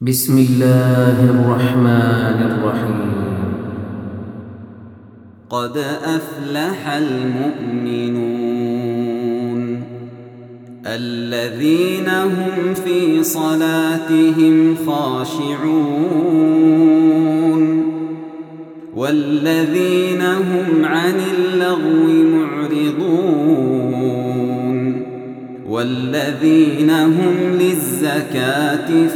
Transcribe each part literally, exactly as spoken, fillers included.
بسم الله الرحمن الرحيم. قد أفلح المؤمنون الذين هم في صلاتهم خاشعون والذين هم عن اللغو معرضون والذين هم للزكاة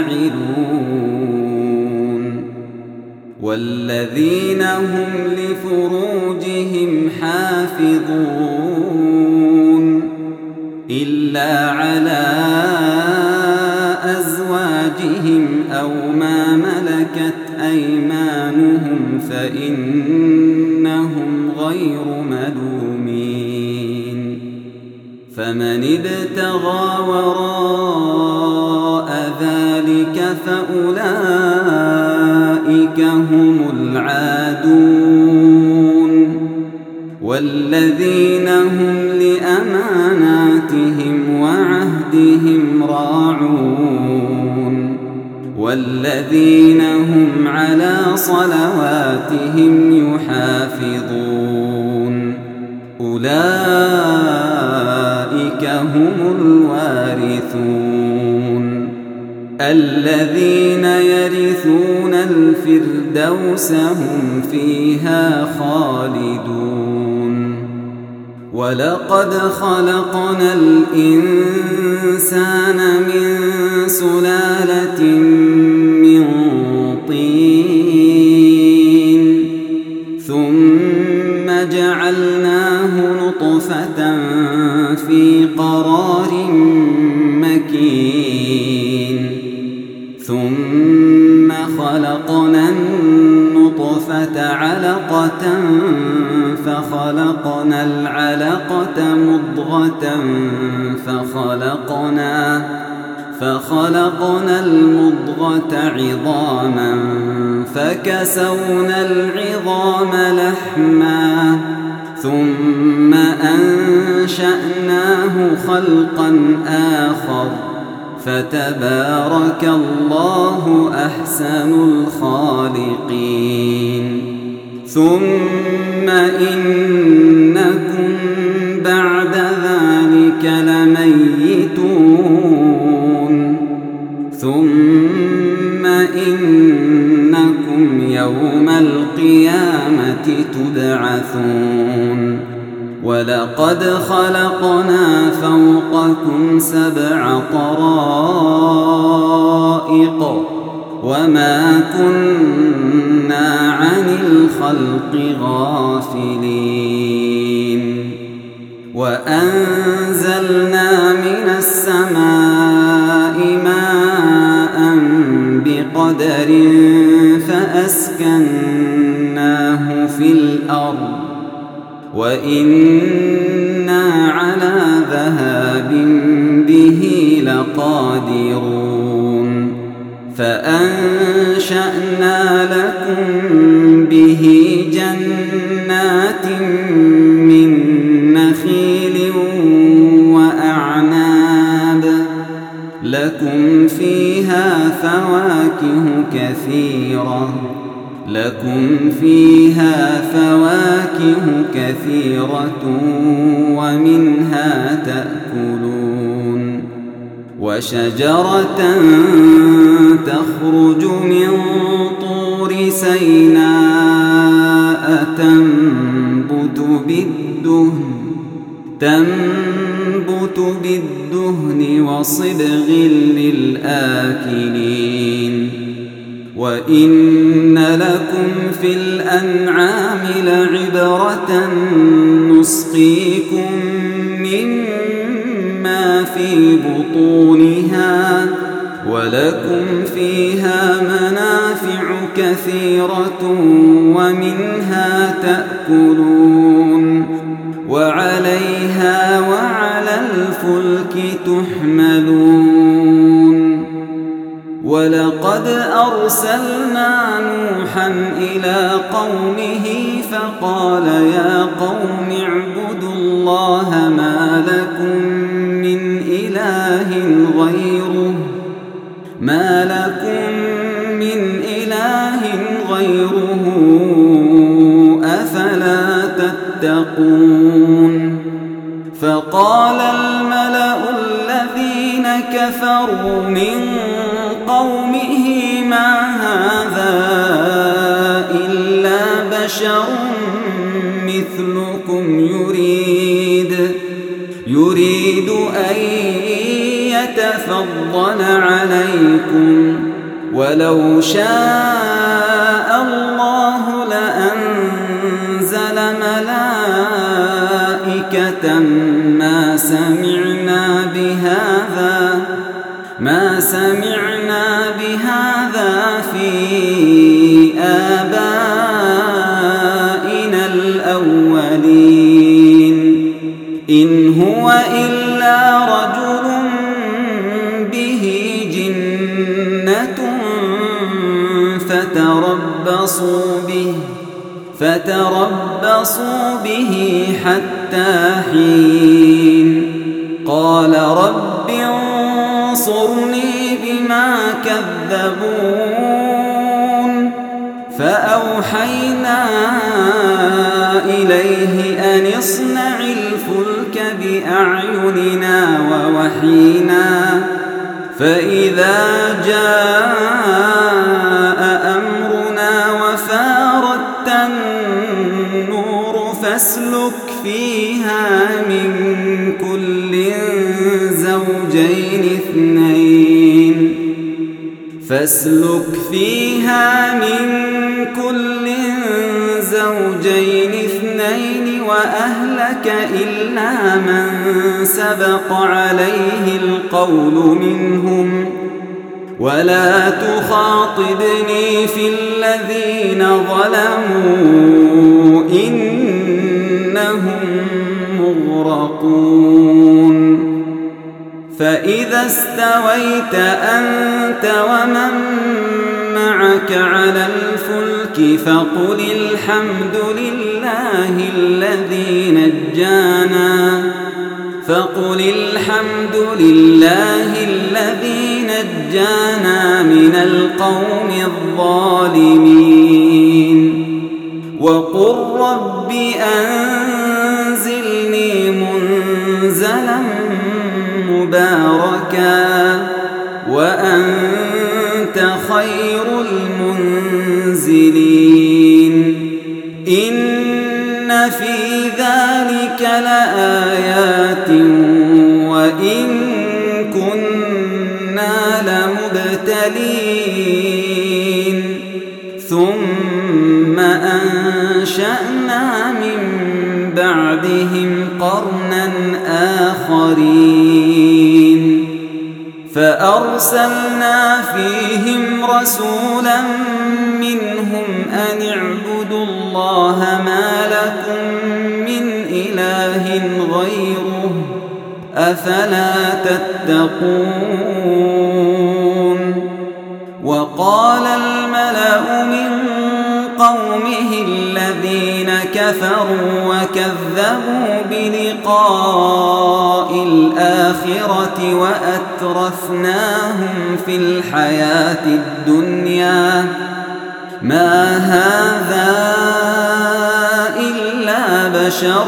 فاعلون والذين هم لفروجهم حافظون إلا على أزواجهم أو ما ملكت أيمانهم فإنهم غير ملومين فمن ابتغى وراء ذلك فأولئك هم العادون والذين هم لأماناتهم وعهدهم راعون والذين هم على صلواتهم يحافظون أولئك هم الوارثون الذين يرثون الفردوس هم فيها خالدون ولقد خلقنا الإنسان من سلالة من طين ثم جعلناه نطفة في قرار مكين ثم خلقنا النطفة علقة فخلقنا العلقة مضغة فخلقنا فخلقنا المضغة عظاما فكسونا العظام لحما ثم أنشأناه خلقا آخر فتبارك الله أحسن الخالقين ثم إنكم بعد ذلك لميتون ثم إنكم يوم القيامة تبعثون ولقد خلقنا فوقكم سبع طرائق وما كنا عن الخلق غافلين وأنزلنا من السماء ماء بقدر فأسكناه في الأرض وإنا على ذهاب به لقادرون فأنشأنا لكم به جنات من نخيل وأعناب لكم فيها فواكه كثيرة لكم فيها فواكه كثيرة ومنها تأكلون وشجرة تخرج من طور سيناء تنبت بالدهن تنبت بالدهن وصبغ للآكلين وإن لكم في الأنعام لعبرة نسقيكم مما في بطونها ولكم فيها منافع كثيرة ومنها تأكلون وعليها وعلى الفلك تحملون ولقد أرسلنا نوحا إلى قومه فقال يا قوم اعبدوا الله ما لكم من إله غيره ما لكم من إله غيره أفلا تتقون فقال الملأ الذين كفروا من قومه ما هذا إلا بشر مثلكم يريد يريد أن يتفضل عليكم ولو شاء الله لأنزل ملائكة ما سمعنا بهذا ما سمعنا بهذا في آبائنا الأولين إن هو إلا رجل به جنة فتربصوا به فتربصوا به حتى حين قال رب انصرني بما كذبون فأوحينا إليه أن اصنع الفلك بأعيننا ووحينا فإذا جاء أمرنا وفارت النور فاسلك فيها من كل زوجين اثنين فاسلك فيها من كل زوجين اثنين وأهلك إلا من سبق عليه القول منهم ولا تخاطبني في الذين ظلموا إنهم مغرقون فإذا استويت أنت ومن معك على الفلك فقل الحمد لله الذي نجانا فقل الحمد لله الذي نجانا من القوم الظالمين وقل رب أنزلني منزلا مباركا وأنت خير المنزلين إن في ذلك لآيات وإن كنا لمبتلين ثم أنشأنا من بعدهم قرنا آخرين فأرسلنا فيهم رسولا منهم أن اعبدوا الله ما لكم من إله غيره أفلا تتقون وقال الملأ من قومه الذين كفروا وكذبوا بلقاء الآخرة وأترفناهم في الحياة الدنيا ما هذا إلا بشر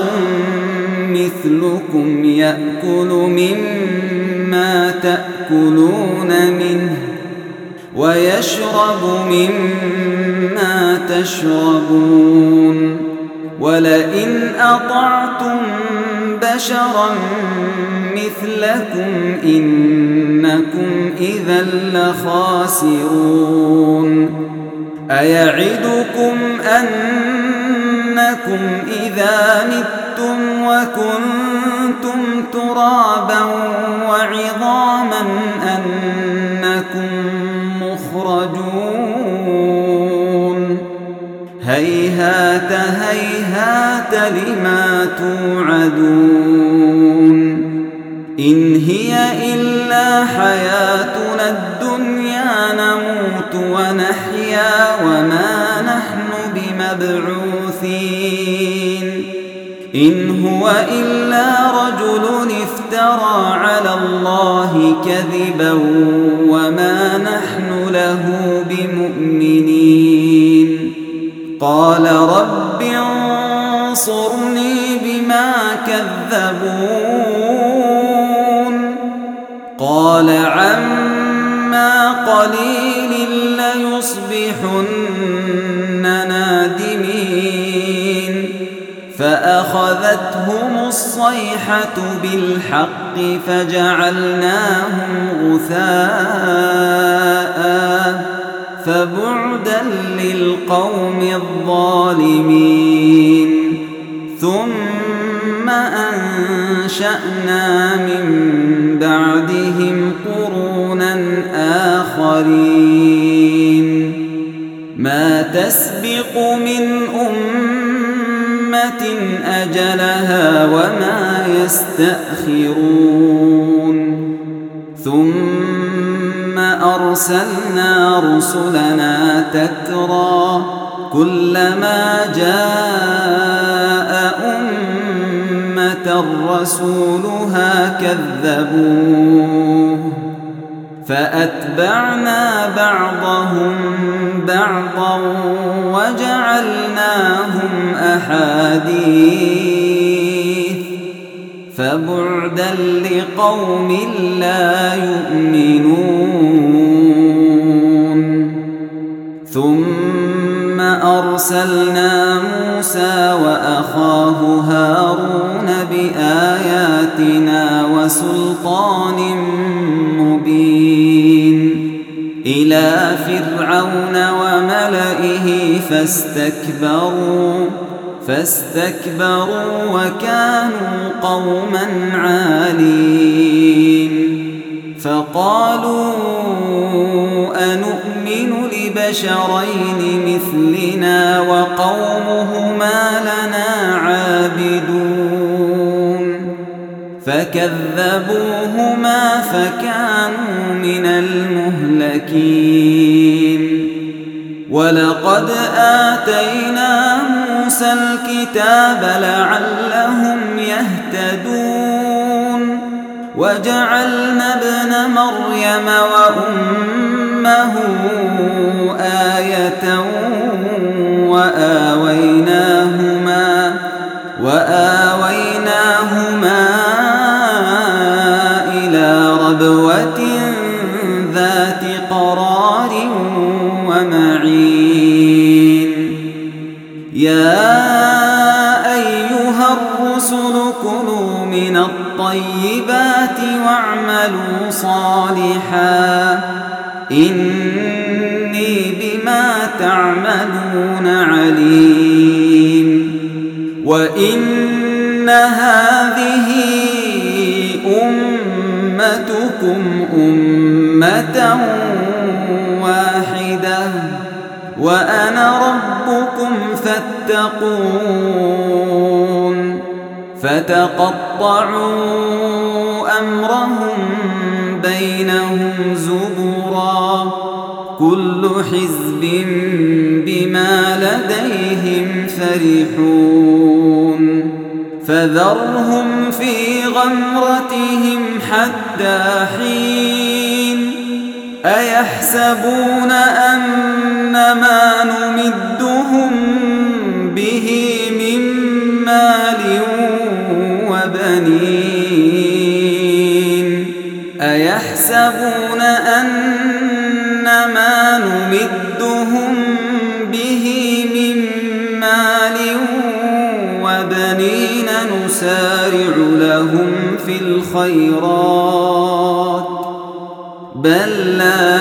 مثلكم يأكل مما تأكلون منه ويشرب مما تشربون ولئن أطعتم بشرا مثلكم إنكم إذا لخاسرون أيعدكم أنكم إذا متم وكنتم ترابا وعظاما أنكم مخرجون هيهات هيهات لما توعدون إن هي إلا حياتنا الدنيا نموت ونحيا وما نحن بمبعوثين إن هو إلا رجل افترى على الله كذبا وما نحن له بمؤمنين قال رب انصرني بما كذبون قال عما قليل ليصبحن نادمين فأخذتهم الصيحة بالحق فجعلناهم غثاء فبعدا للقوم الظالمين ثم أنشأنا من بعدهم قرونا آخرين ما تسبق من أمة أجلها وما يستأخرون ثم أرسلنا رسلنا تترى كلما جاء أمة رسولها كذبوه فأتبعنا بعضهم بعضا وجعلناهم أحاديث فبعدا لقوم لا يؤمنون ثم أرسلنا موسى وأخاه هارون بآياتنا وسلطان مبين إلى فرعون وملئه فاستكبروا فاستكبروا وكانوا قوما عالين فقالوا أنؤمن لبشرين مثلنا وقومهما لنا عابدون فكذبوهما فكانوا من المهلكين ولقد آتينا موسى الكتاب لعلهم يهتدون وجعلنا ابن مريم وأمه آية وآويناهما وآويناهما إلى ربوة ذات قرار ومعين يا أيها الرسل كلوا من الطيبات واعملوا صالحا إني بما تعملون عليم وإن هذه أمتكم أمة واحدة وأنا ربكم فاتقون فتقطعوا أمرهم بينهم زبرا كل حزب بما لديهم فرحون فذرهم في غمرتهم حتى حين أيحسبون أن ما نمدهم به من مال وبنين أيحسبون أن ما نمدهم به من مال وبنين نسارع لهم في الخيرات بل لا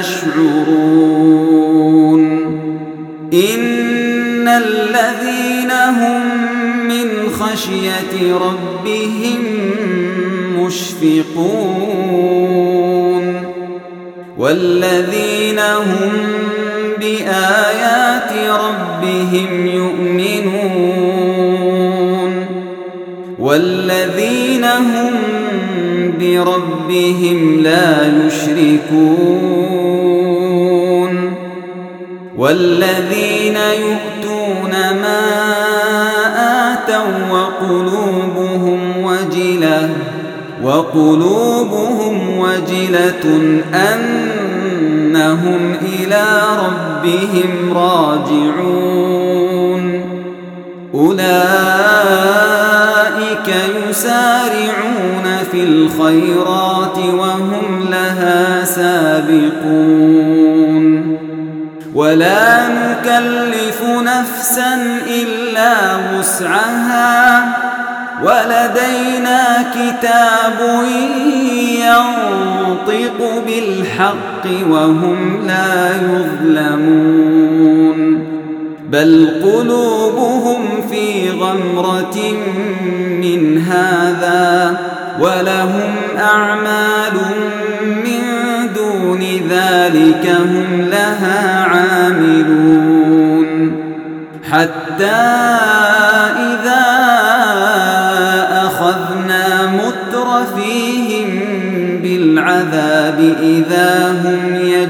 يشعرون إن الذين هم من خشية ربهم مشفقون والذين هم بآيات ربهم يؤمنون والذين هم بربهم لا يشركون والذين يؤتون ما آتوا وقلوبهم وجلة وقلوبهم وجلة أن أنهم إلى ربهم راجعون أولئك يسارعون في الخيرات وهم لها سابقون ولا نكلف نفسا إلا وسعها ولدينا كتاب ينطق بالحق وهم لا يظلمون بل قلوبهم في غمرة من هذا ولهم أعمال من دون ذلك هم لها عاملون حتى إذا أخذنا مترفيهم بالعذاب إذا هم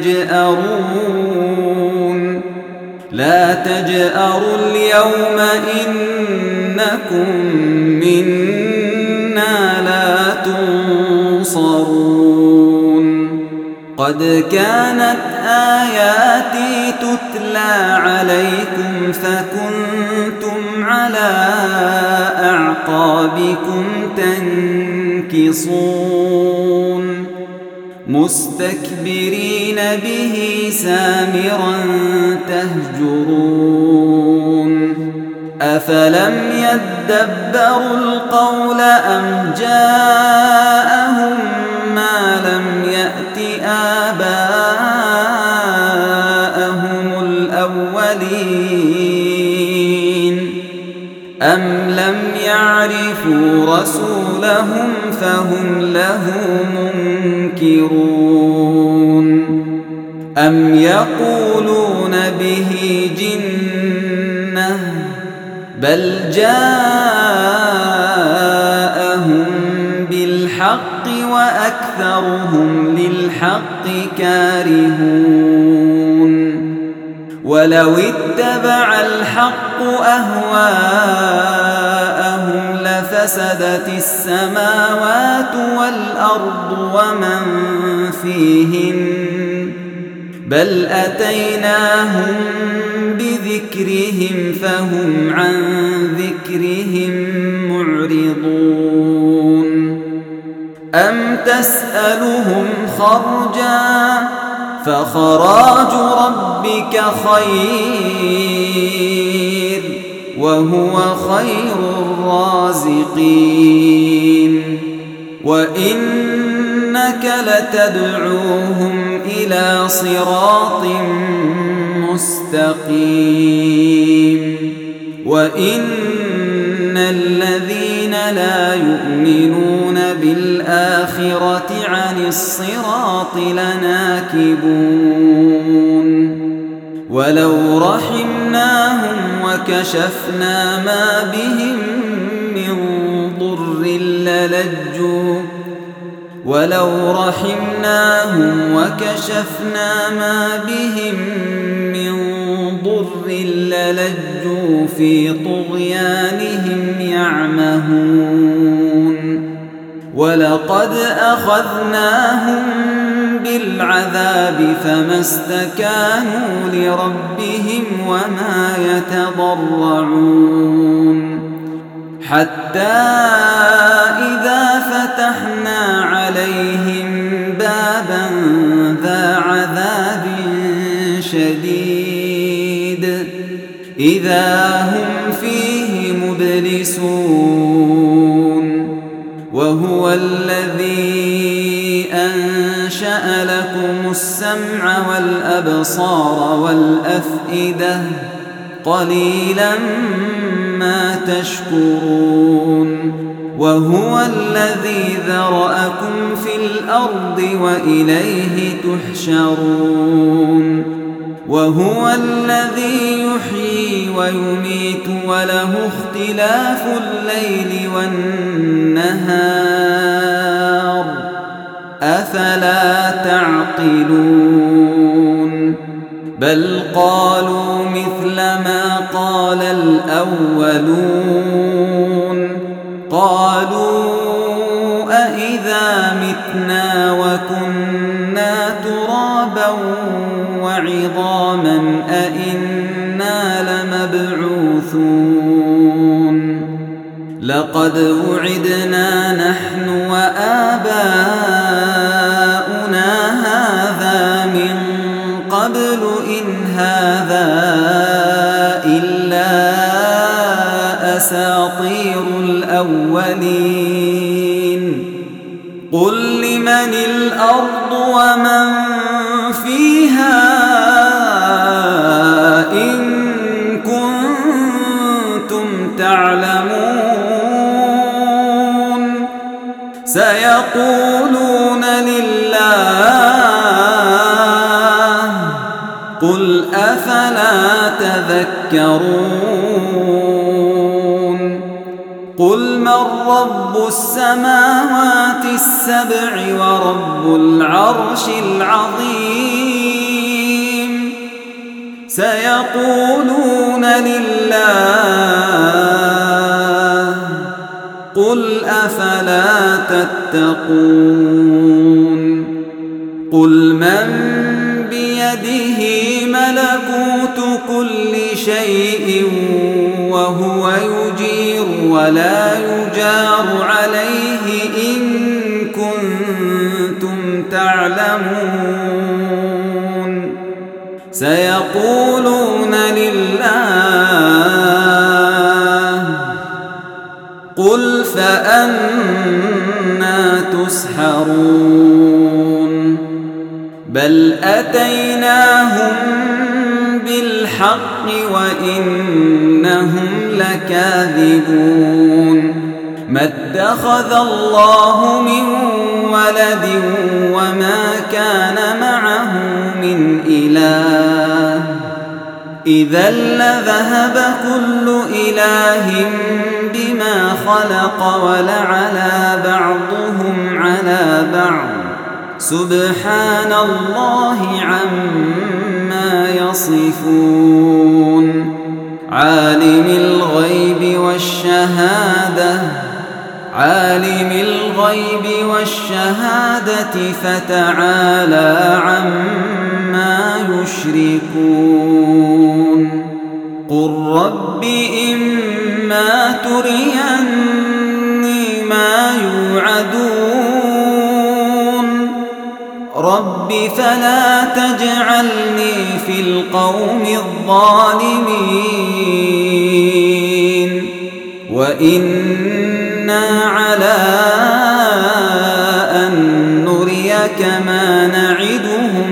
يجأرون لا تجأروا اليوم إنكم منا لا تنصرون قد كانت آياتي تتلى عليكم فكنتم على أعقابكم تنكصون مستكبرين به سامرا تهجرون أفلم يدبروا القول أم جاءهم ما لم يأت آباءهم الأولين أم لم يعرفوا رسولهم فهم له منكرون أم يقولون به جنة بل جاءهم بالحق وأكثرهم للحق كارهون ولو اتبع الحق أهواءهم لفسدت السماوات والأرض ومن فيهن بل أتيناهم بذكرهم فهم عن ذكرهم معرضون أم تسألهم خرجا فخراج ربك خير وهو خير الرازقين وإنك لتدعوهم إلى صراط مستقيم وإن الذين لا يؤمنون بالآخرة عن الصراط لناكبون ولو رحمناهم وكشفنا ما بهم من ضر للجوا ولو رحمناهم وكشفنا ما بهم من ضر للجوا في طغيانهم يعمهون ولقد أخذناهم بالعذاب فما استكانوا لربهم وما يتضرعون حتى إذا فتحنا عليهم بابا ذا عذاب شديد إذا هم فيه مبلسون وهو الذي أنشأ لكم السمع والأبصار والأفئدة قليلا ما تشكرون وهو الذي ذرأكم في الأرض وإليه تحشرون وهو الذي يحيي ويميت وله اختلاف الليل والنهار أفلا تعقلون بل قالوا مثل ما قال الأولون قالوا أإذا متنا وكنا ترابا وعظاما أئنا لمبعوثون لقد وعدنا نحن وآباؤنا هذا من قبل إن هذا إلا أساطير الأولين قل لمن الأرض ومن فيها إن كنتم تعلمون سيقولون لله قل أفلا تذكرون قل من رب السماوات السبع ورب العرش العظيم سيقولون لله قل أفلا تتقون قل من بيده ملكوت كل شيء وهو يجير ولا يجار عليه إن كنتم تعلمون سيقولون لله قل فأنى تسحرون بل أتيناهم بالحق وإنهم لكاذبون ما اتخذ الله من ولد وما كان معه من إله إذا لذهب كل إله بما خلق ولعلى بعضهم على بعض سبحان الله عما يصفون عالم الغيب والشهادة عالم الغيب والشهادة فتعالى عما يشركون قل رب إما تريني ما يوعدون رب فلا تجعلني في القوم الظالمين وإنا على أن نريك ما نعدهم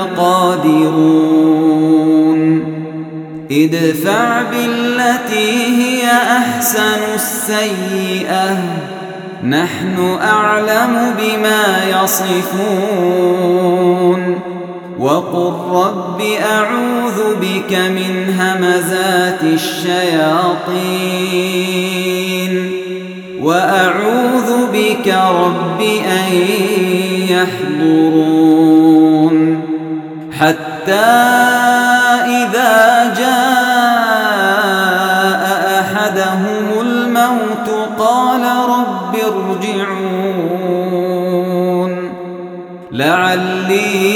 لقادرون ادفع بالتي هي أحسن السيئة نحن أعلم بما يصفون وقل رب أعوذ بك من همزات الشياطين وأعوذ بك رب أن يحضرون حتى إذا جاء أحدهم الموت قال رب ارجعون لعلي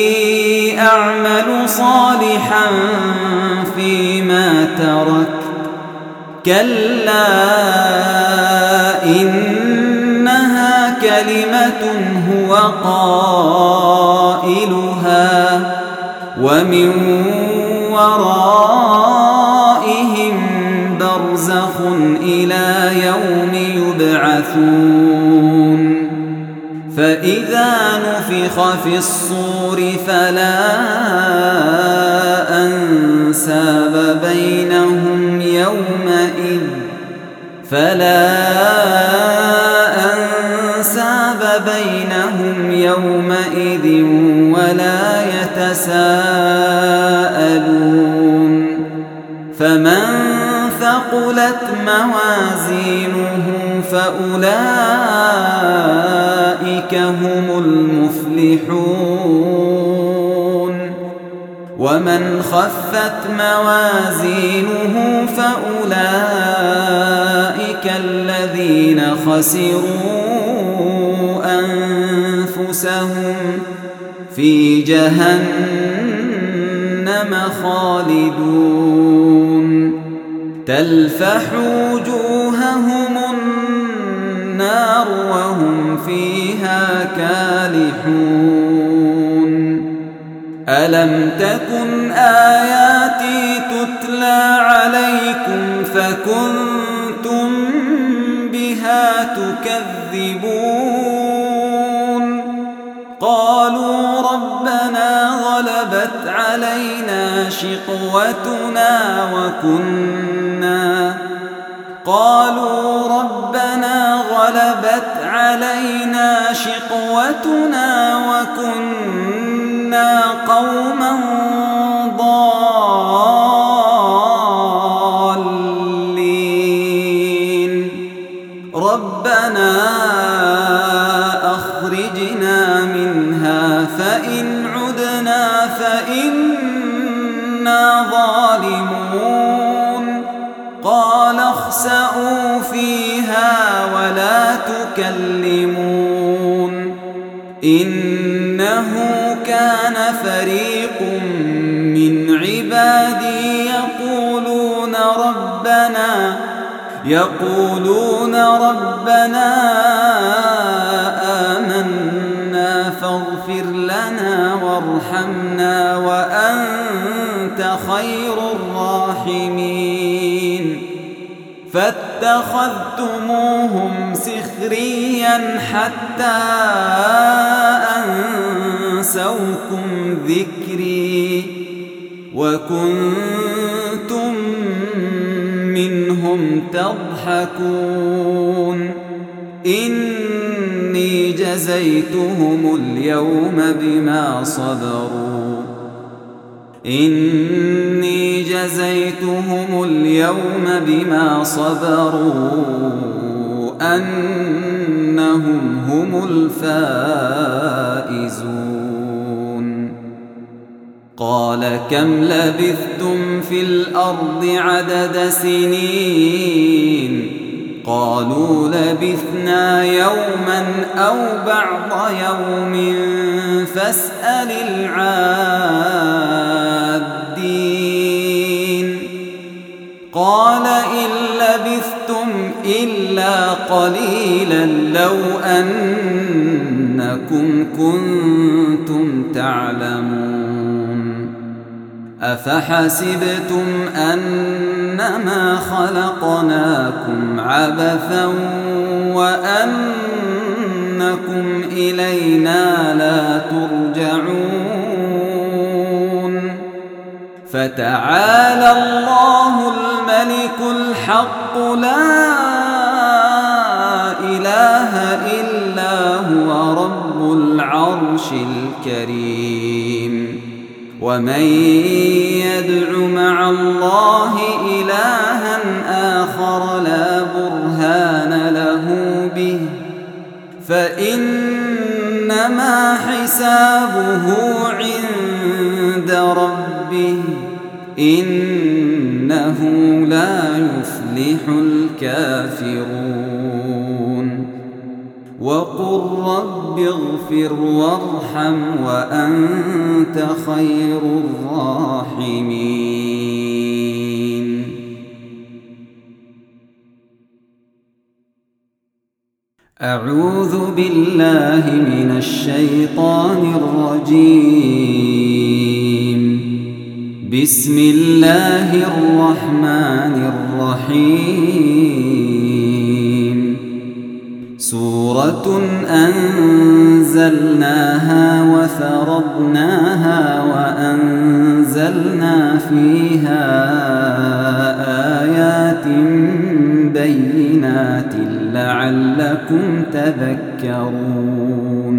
أعمل صالحا فيما تركت كلا إنها كلمة هو قائلها ومن ورائهم برزخ إلى يوم يبعثون فإذا نفخ في الصور فلا أنساب بينهم يومئذ فلا أنساب بينهم يومئذ ولا يتساءلون فمن ثقلت موازينه فأولئك هم المفلحون ومن خفت موازينه فأولئك الذين خسروا أنفسهم في جهنم خالدون تلفح وجوههم النار وهم فيها كالحون ألم تكن آياتي تتلى عليكم فكنتم بها تكذبون قالوا ربنا غلبت علينا شقوتنا وكنا قالوا ربنا غلبت علينا شقوتنا وكنا قوما ضالين ربنا أخرجنا منها فإن عدنا فإنا ظالمون قال اخسئوا فيها ولا تكلمون إنه كان فريق من عبادي يقولون ربنا يقولون ربنا آمنا فاغفر لنا وارحمنا وأنت خير الراحمين فاتخذتموهم سخريا حتى أنسوكم ذكري وكنتم منهم تضحكون إني جزيتهم اليوم بما صبروا إني جزيتهم اليوم بما صبروا أنهم هم الفائزون قال كم لبثتم في الأرض عدد سنين قالوا لبثنا يوما أو بعض يوم فاسأل العادين قال إن لبثتم إلا قليلا لو أنكم كنتم تعلمون أفحسبتم أنما خلقناكم عبثا وأنكم إلينا لا ترجعون فتعالى الله الملك الحق لا إله إلا هو رب العرش الكريم ومن يدع مع الله إلها آخر لا برهان له به فإنما حسابه عند ربه إنه لا يفلح الكافرون وقل رب اغفر وارحم وأنت خير الراحمين أعوذ بالله من الشيطان الرجيم بسم الله الرحمن الرحيم سورة أنزلناها وفرضناها وأنزلنا فيها آيات بينات لعلكم تذكرون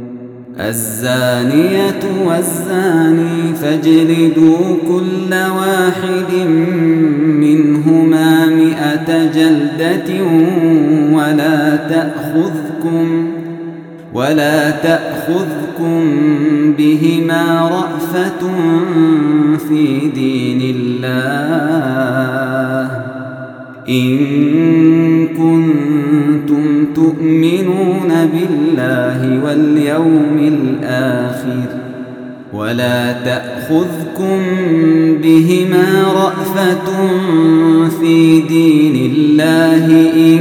الزانية والزاني فاجلدوا كل واحد منهما مئة جلدة ولا تأخذكم ولا تأخذكم بهما رأفة في دين الله إن كنتم تؤمنون بالله واليوم الآخر ولا تأخذكم بهما رأفة في دين الله إن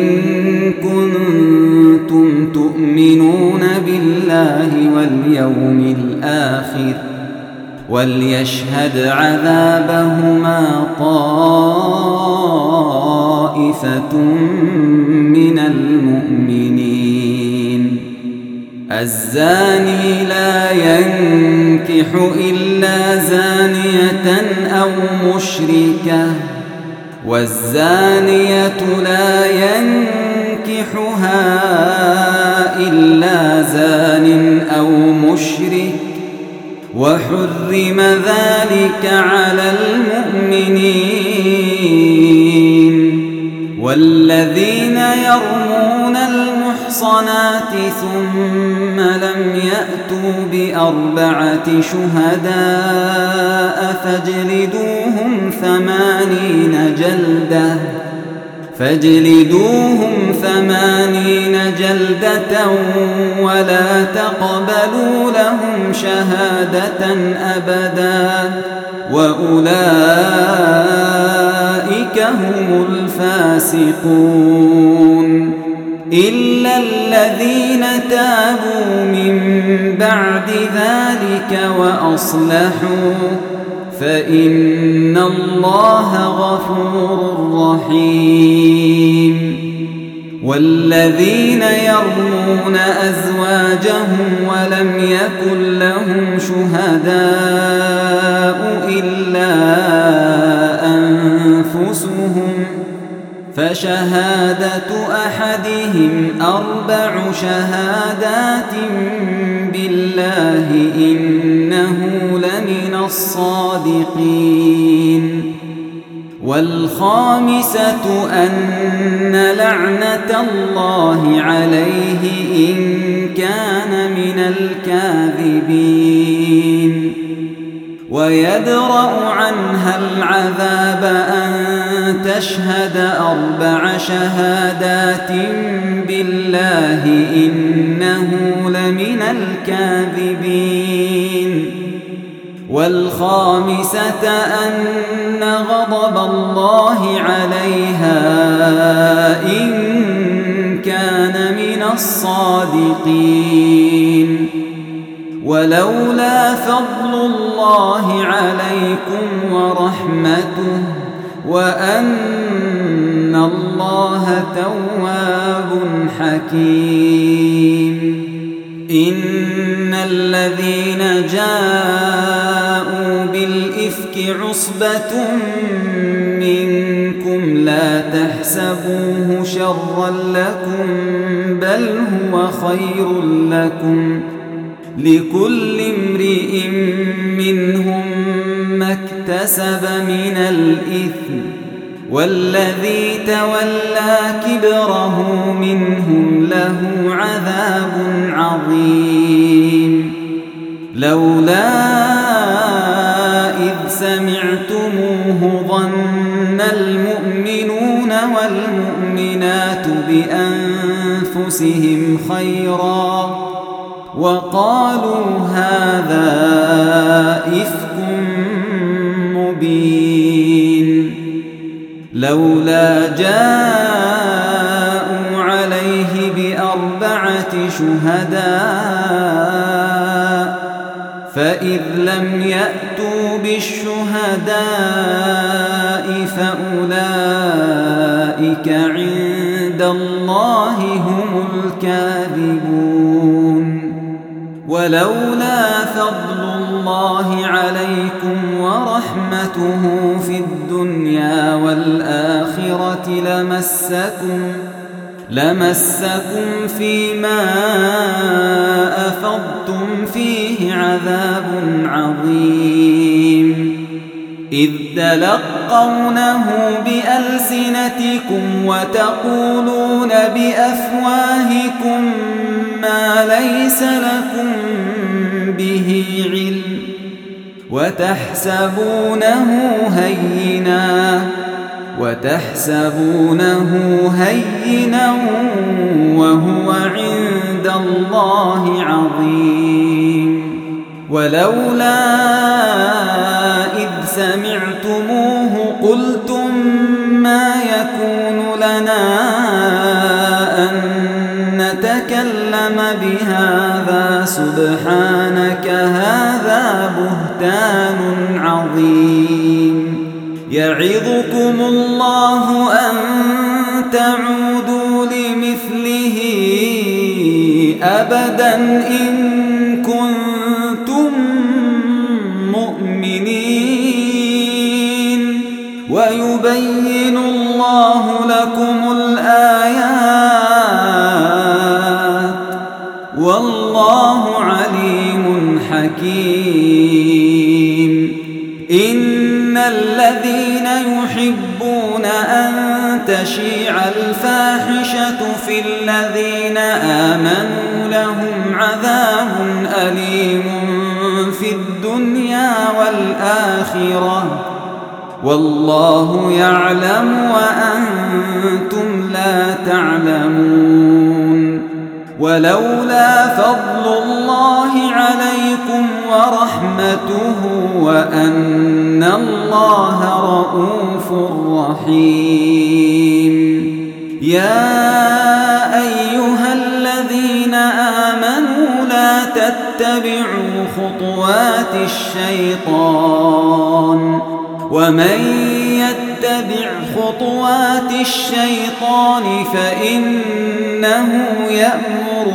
كنتم تؤمنون بالله واليوم الآخر وليشهد عذابهما طائفة من المؤمنين. الزاني لا ينكح إلا زانية أو مشركة والزانية لا ينكحها إلا زان أو مشرك وحرم ذلك على المؤمنين. والذين يرمون المحصنات ثم لم يأتوا بأربعة شهداء فاجلدوهم ثمانين جلدة فاجلدوهم ثمانين جلدة ولا تقبلوا لهم شهادة أبدا وأولئك هم الفاسقون. إلا الذين تابوا من بعد ذلك وأصلحوا فإن الله غفور رحيم. والذين يرمون أزواجهم ولم يكن لهم شهداء إلا أنفسهم فشهادة أحدهم أربع شهادات بالله إنه لمن الصادقين. والخامسة أن لعنة الله عليه إن كان من الكاذبين. ويدرأ عنها العذاب أن تشهد أربع شهادات بالله إنه لمن الكاذبين. والخامسة أن غضب الله عليها إن كان من الصادقين. ولولا فضل الله عليكم ورحمته وأن الله تواب حكيم. إن الذين جاءوا بالإفك عصبة منكم لا تحسبوه شرا لكم بل هو خير لكم لكل امرئ منهم ما اكتسب من الإثم والذي تولى كبره منهم له عذاب عظيم. لولا إذ سمعتموه ظن المؤمنون والمؤمنات بأنفسهم خيرا وقالوا هذا إفك مبين. لولا جاءوا عليه بأربعة شهداء فإذ لم يأتوا بالشهداء فأولئك عند الله هم الكاذبون. ولولا فضل الله عليكم ورحمته في الدنيا والآخرة لمسكم لمسكم فيما أفضتم فيه عذاب عظيم. إذ تلقونه بألسنتكم وتقولون بأفواهكم ما ليس لكم به علم وتحسبونه هينا وتحسبونه هينا وهو عند الله عظيم. ولولا إذ سمعتموه قلتم ما يكون لنا أن نتكلم بهذا سبحانك هذا بهتان عظيم يعظكم الله أن تعودوا لمثله أبدا إن كنتم مؤمنين ويبين الله لكم الآيات والله عليم حكيم إن الذين يحبون أن تشيع الفاحشة في الذين آمنوا لهم عذاب أليم في الدنيا والآخرة والله يعلم وأنتم لا تعلمون ولولا فضل الله عليكم ورحمته وأن الله رؤوف رحيم يا أيها الذين آمنوا لا تتبعوا خطوات الشيطان ومن يتبع خطوات الشيطان فإنه يأمر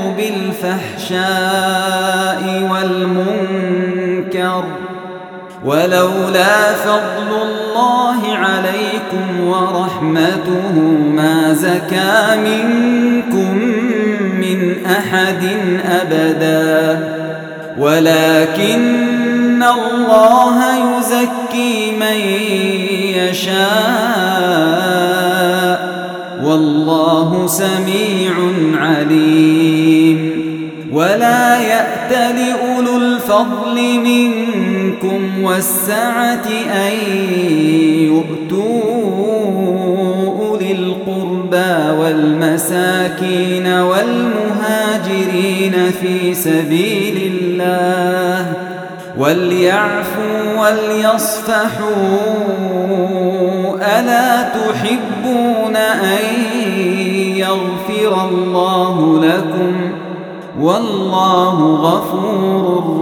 بالفحشاء والمنكر ولولا فضل الله عليكم ورحمته ما زكى منكم من أحد أبدا ولكن الله يزكي من يشاء والله سميع عليم ولا يأت لأولو الفضل منكم والسعة أن يؤتوا أولي القربى والمساكين والمهاجرين في سبيل الله وليعفوا وليصفحوا ألا تحبون أن يغفر الله لكم والله غفور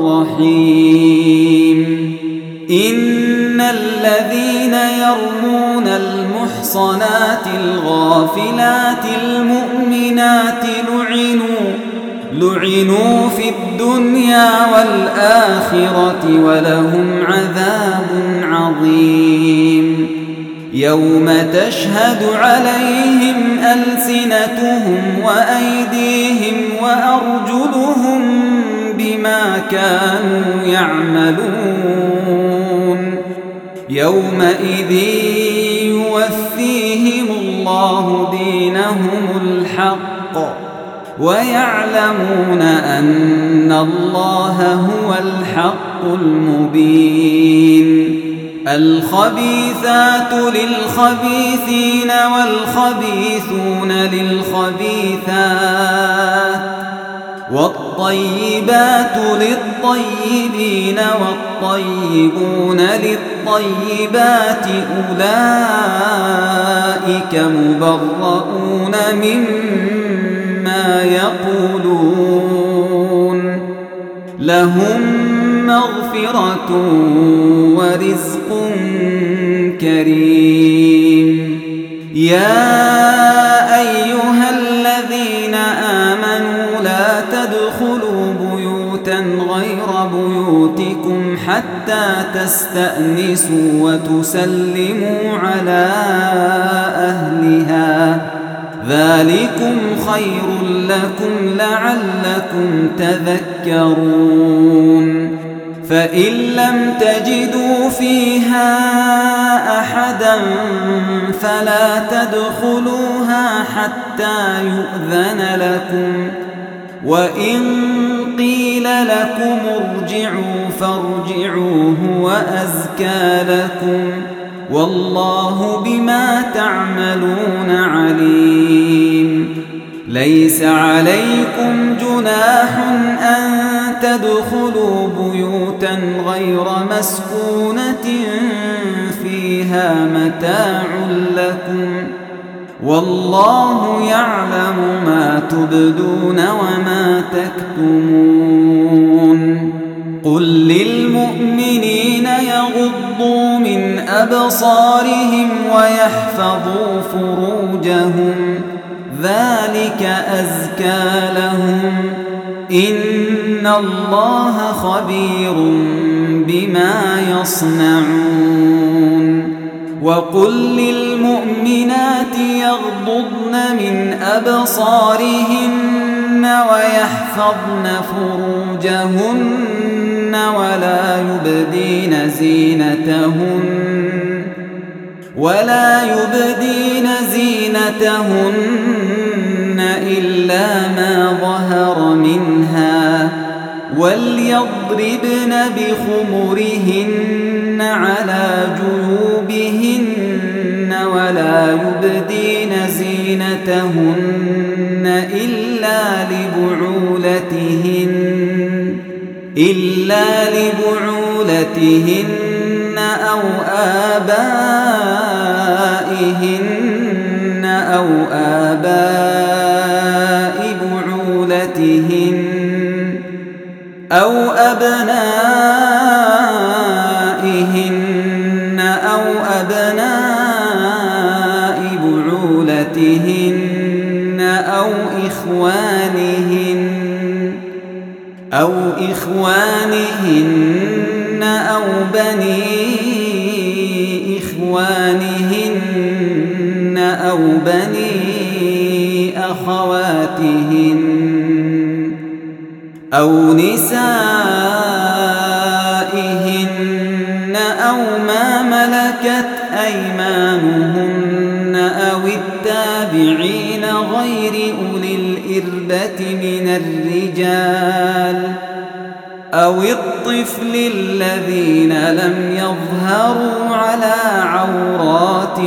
رحيم إن الذين يرمون المحصنات الغافلات المؤمنات لعنوا لعنوا في الدنيا والآخرة ولهم عذاب عظيم يوم تشهد عليهم ألسنتهم وأيديهم وأرجلهم بما كانوا يعملون يومئذ يوفيهم الله دينهم الحق ويعلمون أن الله هو الحق المبين الخبيثات للخبيثين والخبيثون للخبيثات والطيبات للطيبين والطيبون للطيبات أولئك مبرؤون مما يقولون لهم مغفرة ورزق كريم يا أيها الذين آمنوا لا تدخلوا بيوتا غير بيوتكم حتى تستأنسوا وتسلموا على أهلها ذلكم خير لكم لعلكم تذكرون فإن لم تجدوا فيها أحدا فلا تدخلوها حتى يؤذن لكم وإن قيل لكم ارجعوا فارجعوا هو أزكى لكم والله بما تعملون عليم ليس عليكم جناح أن تدخلوا بيوتا غير مسكونة فيها متاع لكم والله يعلم ما تبدون وما تكتمون قل للمؤمنين يغضوا من أبصارهم ويحفظوا فروجهم ذلك أزكى لهم إن الله خبير بما يصنعون وقل للمؤمنات يغضضن من أبصارهن ويحفظن فروجهن ولا يبدين زينتهن ولا يبدين زينتهن إلا ما ظهر منها وليضربن بخمرهن على جيوبهن ولا يبدين زينتهن إلا لبعولتهن إلا لبعولتهن أو آبائهن أو آباء بعولتهن أو أبنائهن أو أبناء بعولتهن أو إخوانهن أو إخوانهن أو بني إخوانهن أو بني أخواتهن أو نسائهن أو ما ملكت أيمانهن أو التابعين غير أولي الإربة من الرجال أو الطفل الذين لم يظهروا على عورات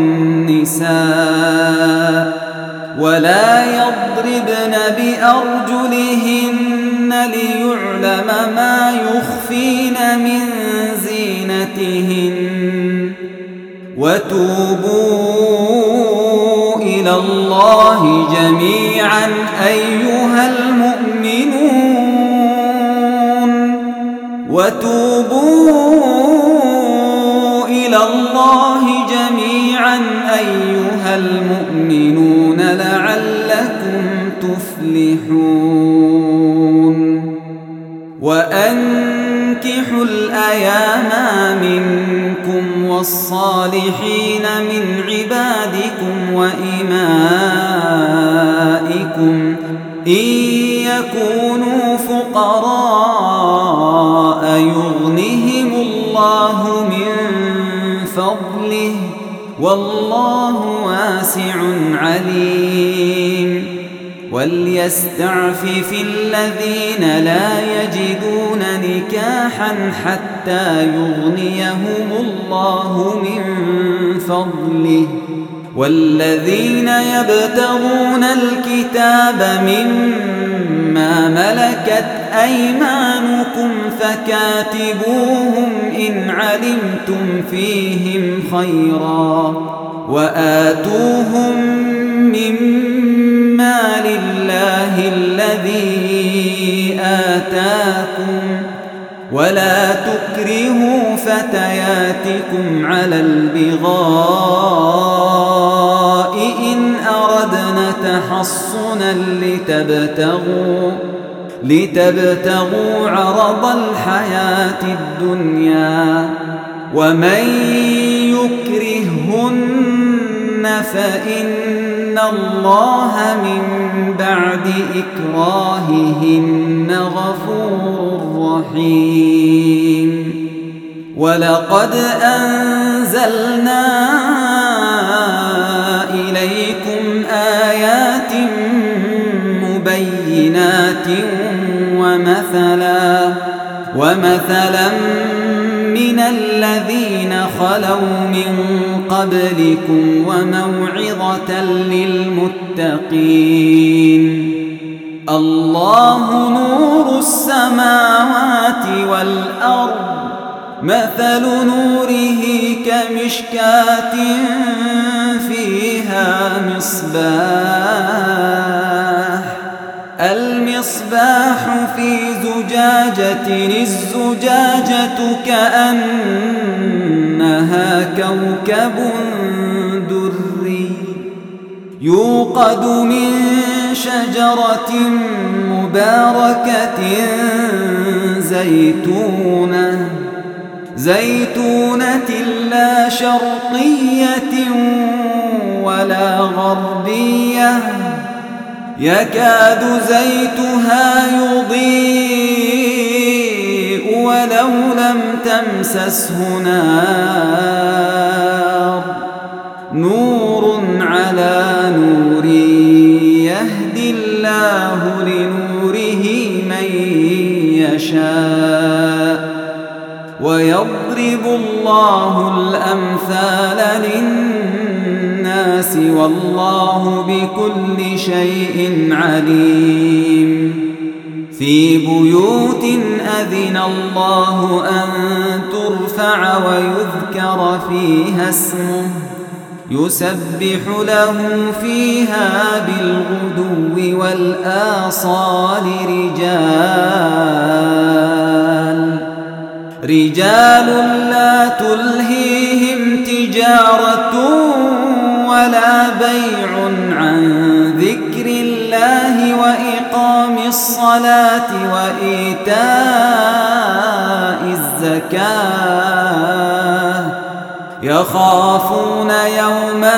النساء ولا يضربن بأرجلهن ليعلم ما يخفين من زينتهن وتوبوا إلى الله جميعا أيها المؤمنون وتوبوا إلى الله جميعا أيها المؤمنون لعلكم تفلحون وأنكحوا الأيام منكم والصالحين من عبادكم وإمائكم إن يكونوا فقراء يغنهم الله من فضله والله واسع عليم وليستعفف الذين لا يجدون نكاحا حتى يغنيهم الله من فضله والذين يبتغون الكتاب مما ملكت أيمانكم فكاتبوهم إن علمتم فيهم خيرا وآتوهم مما لله الذي آتاكم ولا تكرهوا فتياتكم على البغاء إن أردنا تحصنا لتبتغوا لتبتغوا عرض الحياة الدنيا ومن يكرهن فإن الله من بعد إكراههن غفور رحيم ولقد أنزلنا إليكم آيات مبينات ومثلا ومثلا من الذين خلوا من قبلكم وموعظة للمتقين. الله نور السماوات والأرض، مثل نوره كمشكاة فيها مصباح، المصباح في زجاجة، الزجاجة كأنها كوكب دري يوقد من شجرة مباركة زيتونة زيتونة لا شرقية ولا غربية، يكاد زيتها يضيء ولو لم تمسسه نار، نور على نور يهدي الله لنوره من يشاء، ويضرب الله الأمثال للناس والله بكل شيء عليم. في بيوت أذن الله أن ترفع ويذكر فيها اسمه يسبح له فيها بالغدو والآصال رجال رجال لا تلهيهم تجارة ولا بيع عن ذكر الله وإقام الصلاة وإيتاء الزكاة، يخافون يوما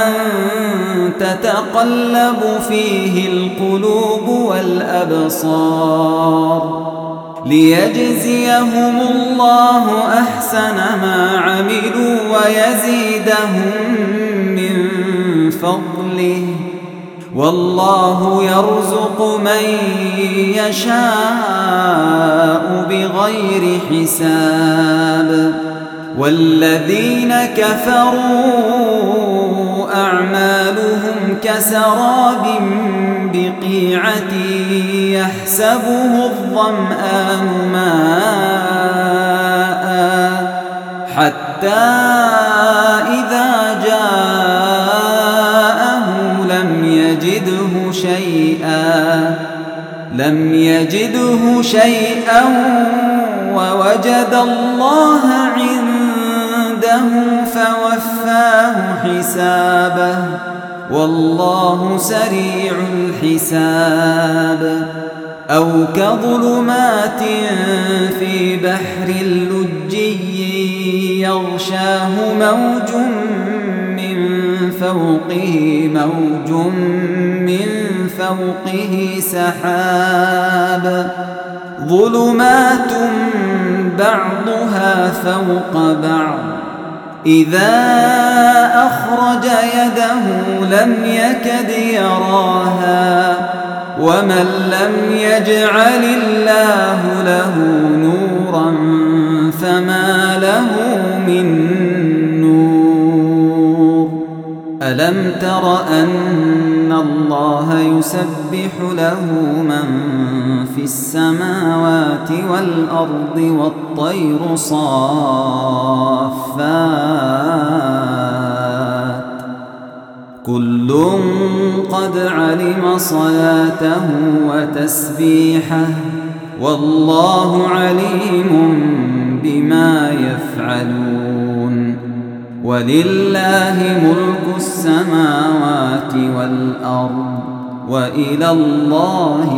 تتقلب فيه القلوب والأبصار، ليجزيهم الله أحسن ما عملوا ويزيدهم من فضله، والله يرزق من يشاء بغير حساب. والذين كفروا أعمالهم كسراب بقيعة يحسبه الظمآن ماء حتى إذا جاءه لم يجده شيئا لم يجده شيئا ووجد الله عنده فوفاه حسابه، والله سريع الحساب. أو كظلمات في بحر لجي يغشاه موج من فوقه موج من فوقه سحاب، ظلمات بعضها فوق بعض، إذا أخرج يده لم يكد يراها، ومن لم يجعل الله له نورا فما له من نور. ألم تر أن الله يسبح له من في السماوات والأرض والطير صافات، كل قد علم صلاته وتسبيحه، والله عليم بما يفعلون. ولله ملك السماوات والأرض وإلى الله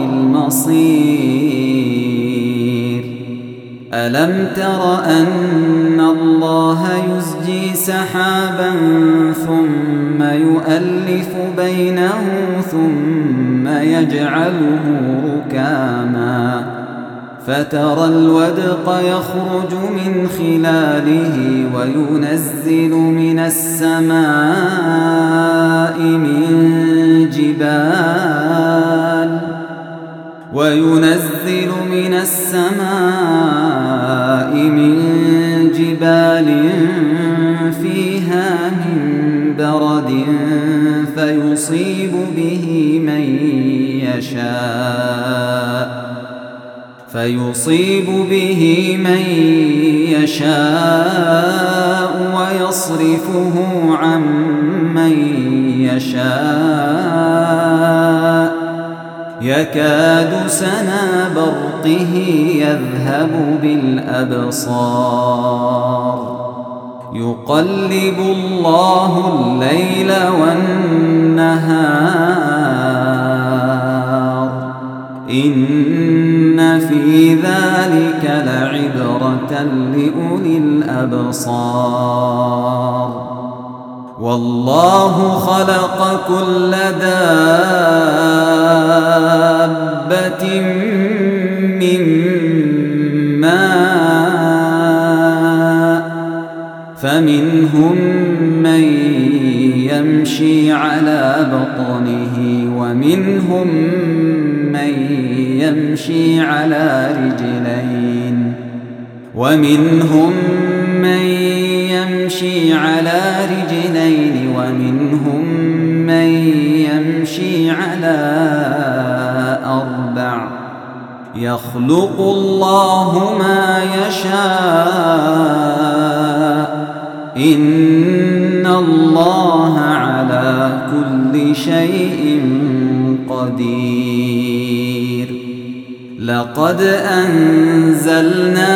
المصير. ألم تر أن الله يزجي سحابا ثم يؤلف بينه ثم يجعله ركاما فترى الودق يخرج من خلاله وينزل من السماء من جبال وينزل من السماء من جبال فيها من برد فيصيب به من يشاء فيصيب به من يشاء ويصرفه عن من يشاء يكاد سنا برقه يذهب بالأبصار يقلب الله الليل والنهار إن في ذلك لعبرة لأولي الأبصار والله خلق كل دابة من ماء فمنهم من يمشي على بطنه ومنهم من يمشي على رجلين ومنهم من يمشي على رجلين ومنهم من يمشي على أربع يخلق الله ما يشاء إن الله على كل شيء قدير لقد أنزلنا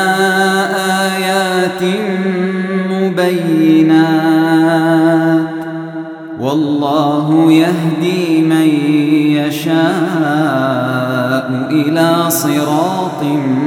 آيات مبينات والله يهدي من يشاء إلى صراط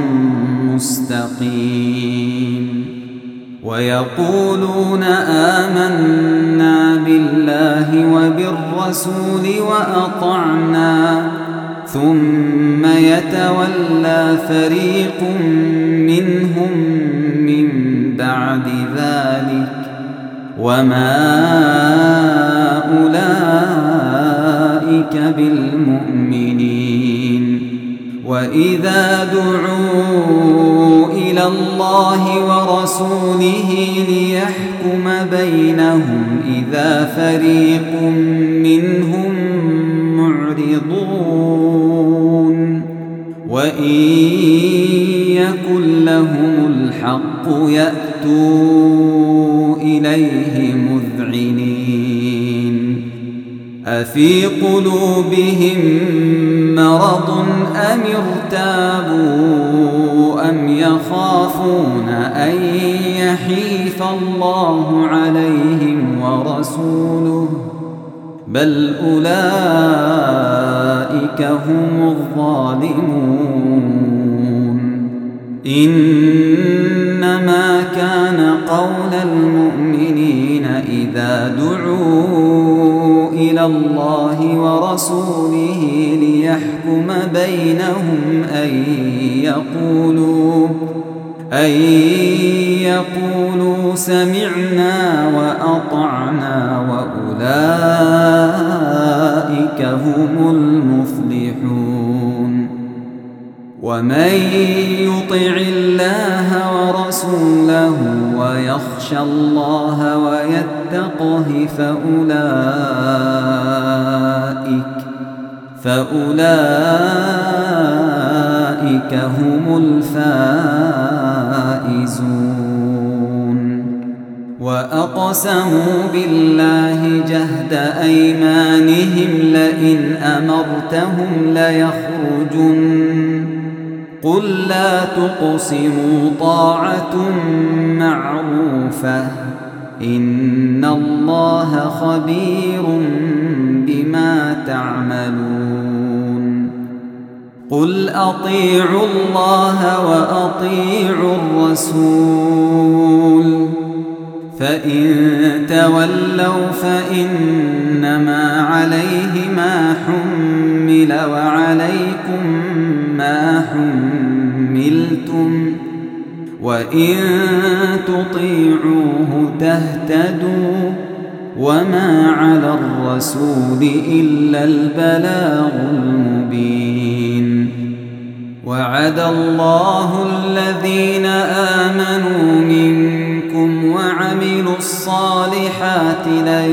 مستقيم ويقولون آمنا بالله وبالرسول وأطعنا ثم يتولى فريق منهم من بعد ذلك وما أولئك بالمؤمنين وإذا دعوا إلى الله ورسوله ليحكم بينهم إذا فريق منهم معرضون وإن يكن لهم الحق يأتوا إليه مذعنين أفي قلوبهم مرض أم ارتابوا أم يخافون أن يحيف الله عليهم ورسوله بل أولئك هم الظالمون إنما كان قول المؤمنين إذا دعوا إلى الله ورسوله ليحكم بينهم أن يقولوا أن يقولوا سمعنا وأطعنا وأولئك هم المفلحون ومن يطع الله ورسوله ويخشى الله ويتقه فأولئك فأولئك هم الفائزون وأقسموا بالله جهد أيمانهم لئن أمرتهم ليخرجن قل لا تقسموا طاعة معروفة إن الله خبير بما تعملون قل أطيعوا الله وأطيعوا الرسول فإن تولوا فإنما عليه ما حمل وعليكم ما حملتم وإن تطيعوه تهتدوا وما على الرسول إلا البلاغ المبين وعد الله الذين آمنوا منكم وعملوا الصالحات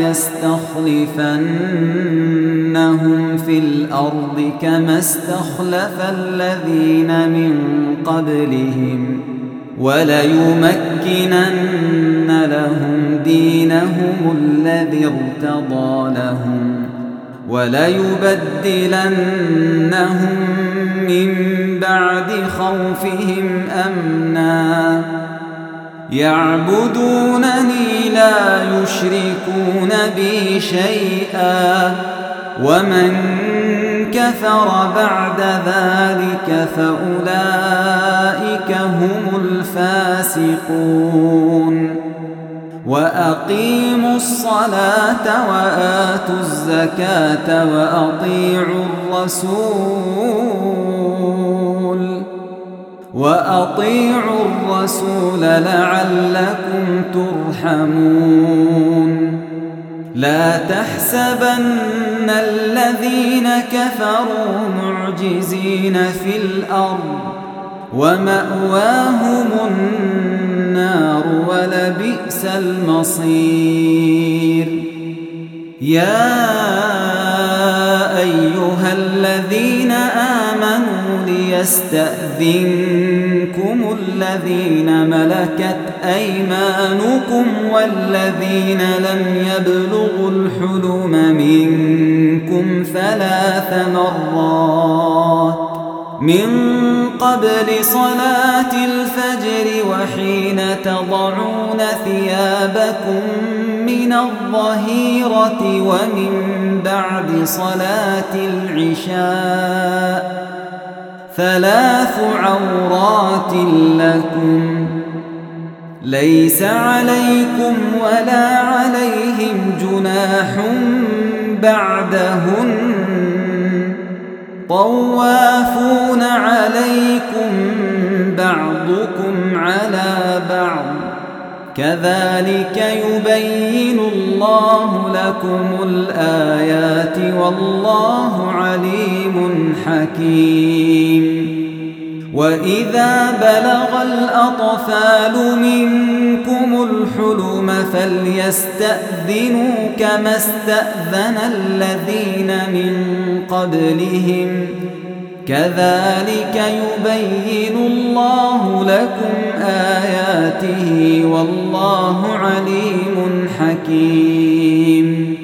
ليستخلفنهم في الأرض كما استخلف الذين من قبلهم وليمكنن لهم دينهم الذي ارتضى لهم وليبدلنهم من بعد خوفهم أمنا يعبدونني لا يشركون بي شيئا ومن كفر بعد ذلك فأولئك هم الفاسقون وأقيموا الصلاة وآتوا الزكاة وأطيعوا الرسول وأطيعوا الرسول لعلكم ترحمون لا تحسبن الذين كفروا معجزين في الأرض ومأواهم النار ولبئس المصير يا أيها الذين آمنوا ليستأذنكم الذين ملكت أيمانكم والذين لم يبلغوا الحلم منكم ثلاث مرات من قبل صلاة الفجر وحين تضعون ثيابكم من الظهيرة ومن بعد صلاة العشاء ثلاث عورات لكم ليس عليكم ولا عليهم جناح بعدهن طوافون عليكم بعضكم على بعض كذلك يبين الله لكم الآيات والله عليم حكيم وإذا بلغ الأطفال منكم الحلم فليستأذنوا كما استأذن الذين من قبلهم كذلك يبين الله لكم آياته والله عليم حكيم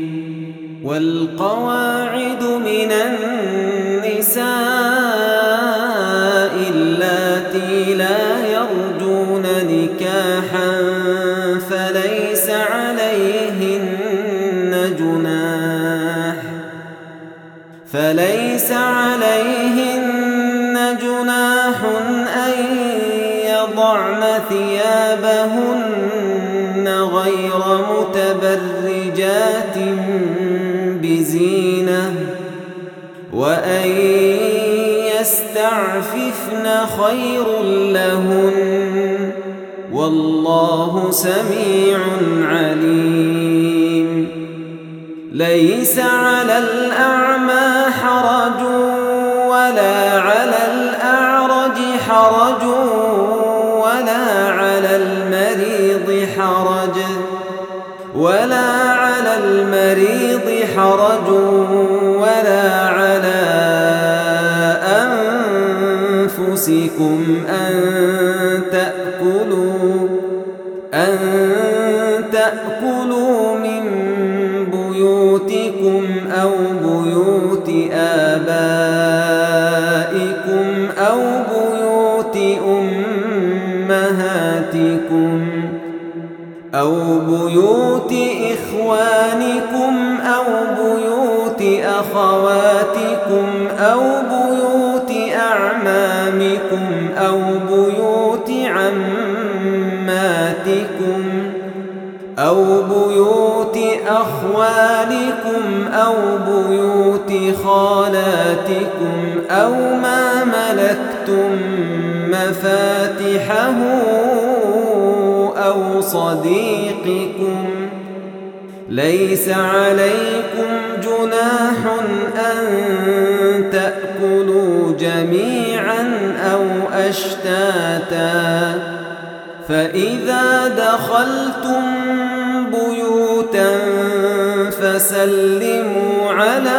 والقواعد من النساء اللاتي لا يرجون نكاحا فليس عليهن جناح فليس عليهن جناح أن يضعن ثيابهن غير متبرجات بزينة وأن يستعففن خير لهن والله سميع عليم ليس على الأعمى حرج ولا على الأعرج حرج ولا على المريض حرج ولا على المريض حرج ولا على أنفسكم أن تأكلوا أن تأكلوا من بيوتكم أو بيوت آبائكم أو بيوت أمهاتكم أو بيوت إخوانكم أو بيوت أخواتكم أو بيوت أعمامكم أو بيوت عماتكم أو بيوت أخوالكم أو بيوت خالاتكم أو ما ملكتم مفاتحه أو صديقكم ليس عليكم جناح أن تأكلوا جميعا أو أشتاتا فإذا دخلتم بيوتا فسلموا على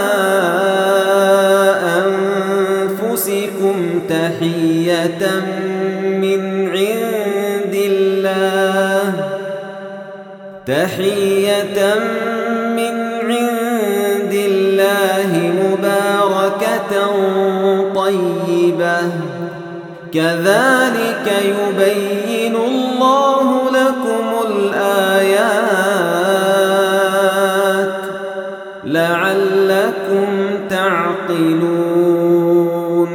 أنفسكم تحية من عند الله تحية من عند الله مباركة طيبة كذلك يبين الله لكم الآيات لعلكم تعقلون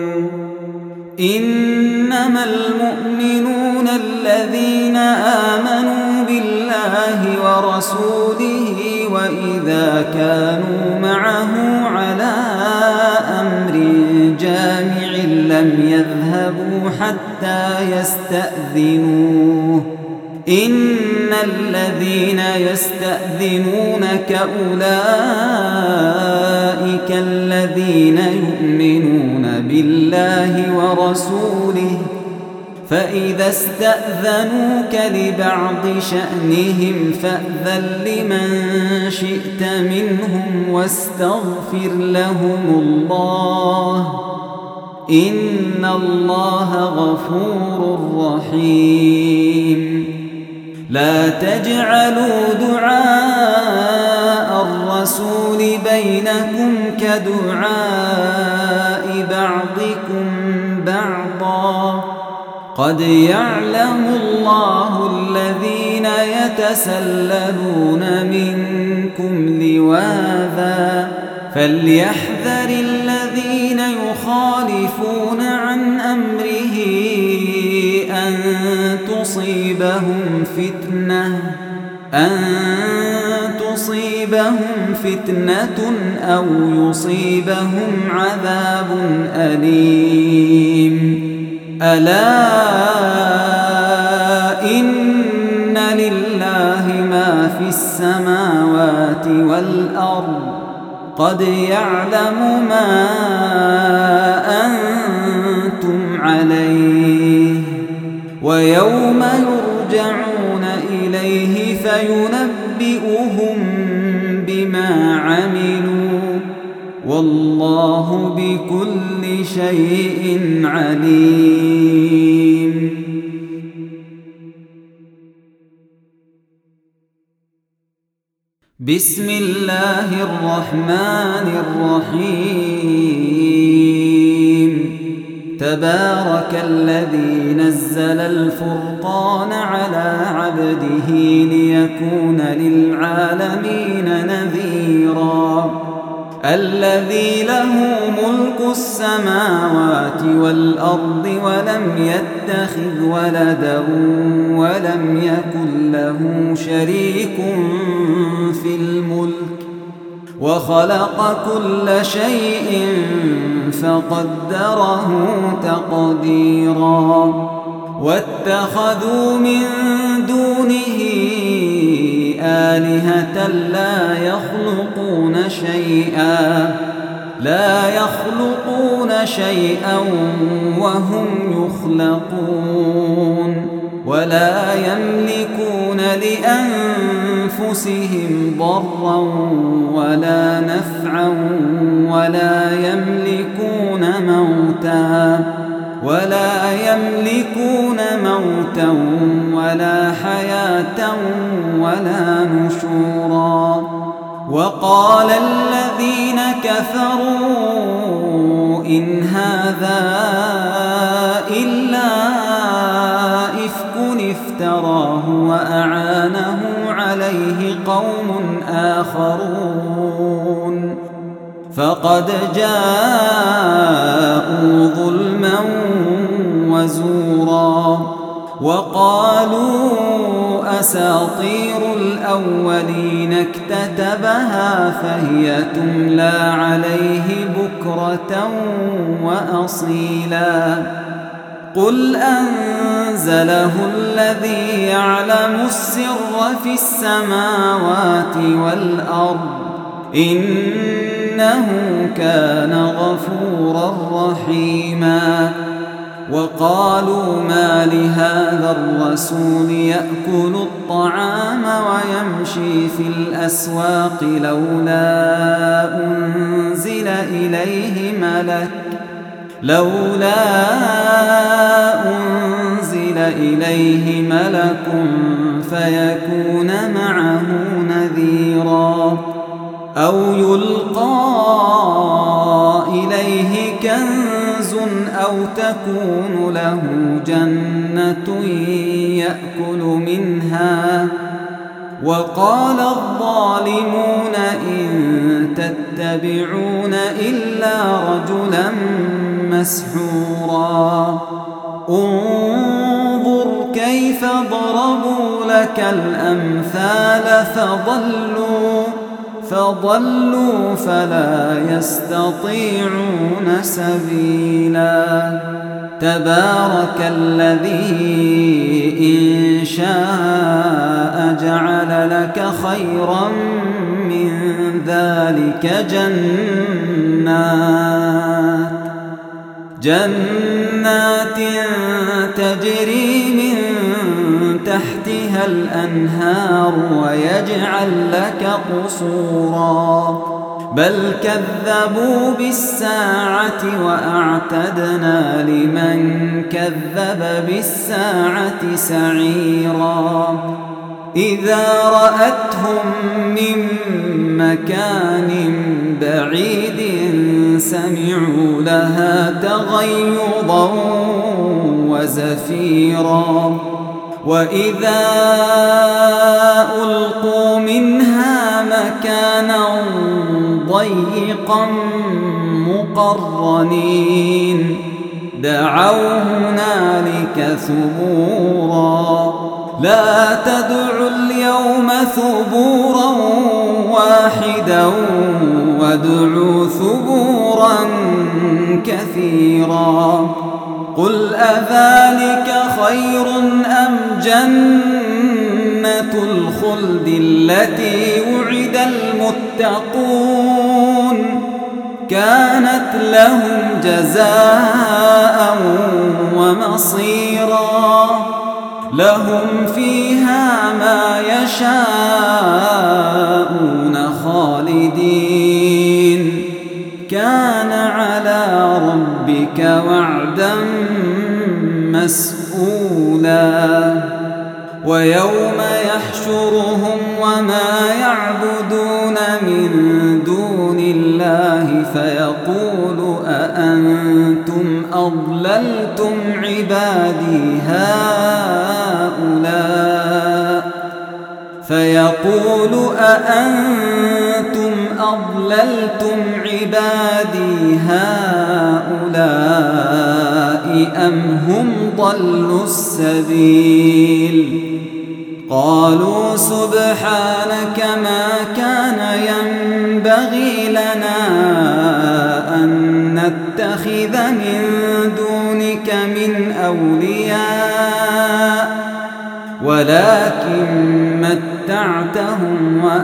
إنما المؤمنون الذين آمنوا بالله ورسوله وإذا كانوا معه على أمر جامع لم يذهبوا حتى يستأذنوه إن الذين يستأذنونك أولئك الذين يؤمنون بالله ورسوله فإذا استأذنوك لبعض شأنهم فأذن لمن شئت منهم واستغفر لهم الله إن الله غفور رحيم لا تجعلوا دعاء الرسول بينكم كدعاء بعضكم بعضا قد يعلم الله الذين يتسللون منكم لواذا فليحذر الذين يخالفون عن أمره أن تصيبهم فتنة أن تصيبهم فتنة أو يصيبهم عذاب أليم ألا إن لله ما في السماوات والأرض قد يعلم ما أنتم عليه ويوم يرجعون إليه فينبئهم بما عملوا والله بكل شيء عليم. بسم الله الرحمن الرحيم تبارك الذي نزل الفرقان على عبده ليكون للعالمين نذيرا الذي له ملك السماوات والأرض ولم يتخذ ولدا ولم يكن له شريك في الملك وخلق كل شيء فقدره تقديرا واتخذوا من دونه آلهة لا يخلقون شيئا لا يخلقون شيئا وهم يخلقون ولا يملكون لأنفسهم ضرا ولا نفعا ولا يملكون موتا ولا يملكون موتا ولا حياة ولا نشورا وقال الذين كفروا إن هذا إلا إفك افتراه وأعانه عليه قوم آخرون فقد جاءوا ظلما وزورا وقالوا أساطير الأولين اكتتبها فهي تملى عليه بكرة وأصيلا قل أنزله الذي يعلم السر في السماوات والأرض إنه إنه كان غفورا رحيما. وقالوا ما لهذا الرسول يأكل الطعام ويمشي في الأسواق لولا أنزل إليه ملك لولا أنزل إليه ملك فيكون معه نذيرا أو يلقى إليه كنز أو تكون له جنة يأكل منها. وقال الظالمون إن تتبعون إلا رجلا مسحورا انظر كيف ضربوا لك الأمثال فضلوا فضلوا فلا يستطيعون سبيلا. تبارك الذي إن شاء جعل لك خيرا من ذلك جنات جنات تجري من تحتها الأنهار ويجعل لك قصورا بل كذبوا بالساعة وأعتدنا لمن كذب بالساعة سعيرا. إذا رأتهم من مكان بعيد سمعوا لها تغيظا وزفيرا وإذا ألقوا منها مكانا ضيقا مقرنين دعوا هنالك ثبورا لا تدعوا اليوم ثبورا واحدا وادعوا ثبورا كثيرا. قل أذلك خير أم جنة الخلد التي وعد المتقون كانت لهم جزاء ومصيرا لهم فيها ما يشاءون خالدين كان على ربك وعدا مسئولا. ويوم يحشرهم وما يعبدون من دون الله فيقول أأنتم أضللتم عبادي هؤلاء فيقول أأنتم أضللتم عبادي هؤلاء أم هم ضلوا السبيل. قالوا سبحانك ما كان ينبغي لنا أن نتخذ من دونك من أولياء ولكن متعتهم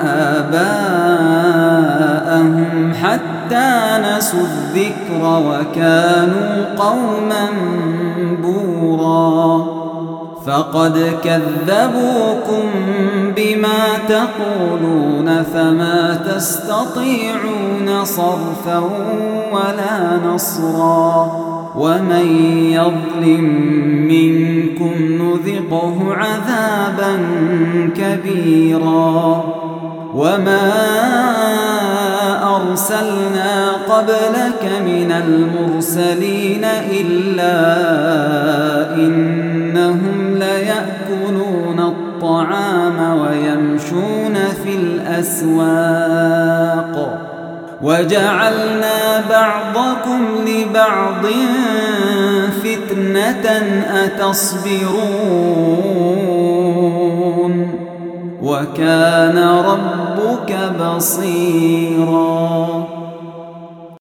وآباءهم حتى نسوا الذكر وكانوا قوما بورا. فقد كذبوكم بما تقولون فما تستطيعون صرفا ولا نصرا ومن يظلم منكم نذقه عذابا كبيرا. وما أرسلنا قبلك من المرسلين إلا إنهم ليأكلون الطعام ويمشون في الأسواق وجعلنا بعضكم لبعض فتنة أتصبرون وكان ربك بصيراً.